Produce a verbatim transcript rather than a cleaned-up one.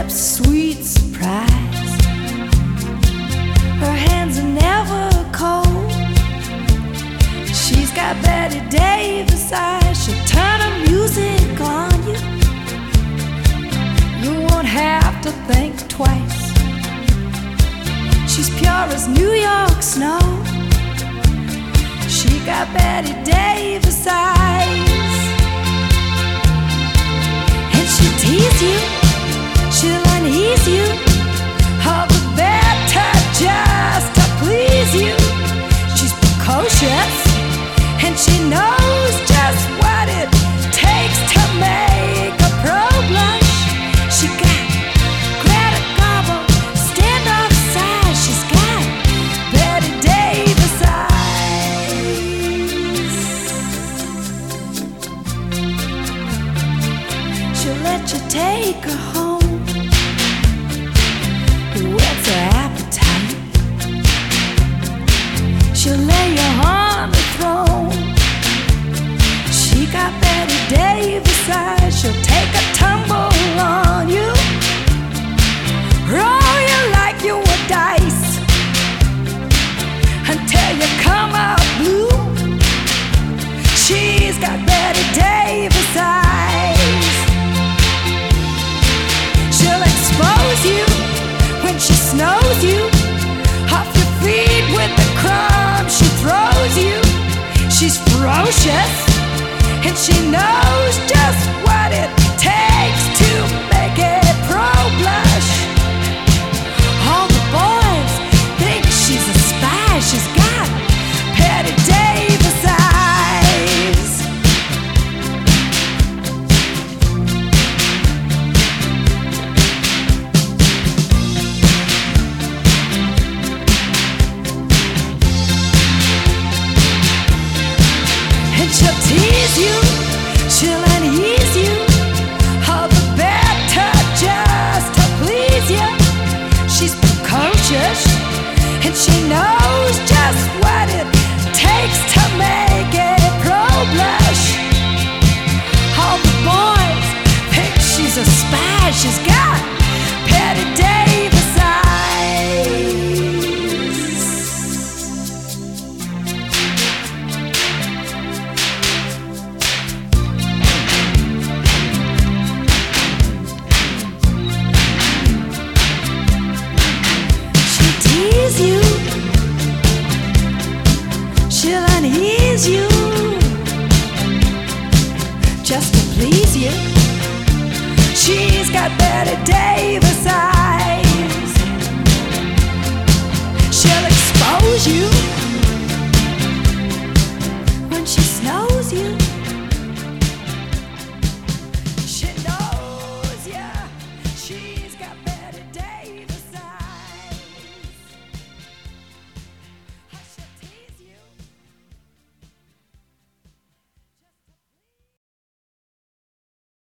lips, sweet surprise. Her hands are never cold. She's got Betty Davis eyes. She'll turn her music on you. You won't have to think twice. She's pure as New York snow. She got Betty Davis eyes. And she'll tease you, she'll unease you, all the better just to please you. She's precocious, and she knows just what it takes to make a pro blush. She got Greta Garbo, stand off side. She's got Betty Davis eyes. She'll let you take her home, whets her appetite. She'll lay you on the throne. She got Betty Davis eyes. She'll take a tumble on you, roll you like you were dice, until you come out blue. She's got Betty Davis eyes. She'll expose you when she snows you, off your feet with the crumbs she throws you. She's ferocious, and she knows just what it takes to make a pro blush. All the boys think she's a spy. She's got Betty Davis eyes. And she'll tease you, she'll unease you, all the better just to please you. She's precocious, and she knows just what it takes to make a pro blush. All the boys think she's a spy. She's got Betty Davis eyes. You, she'll unease you, just to please you. She's got Betty Davis eyes. She'll expose you when she snows you. She knows, yeah, she's got Betty Davis.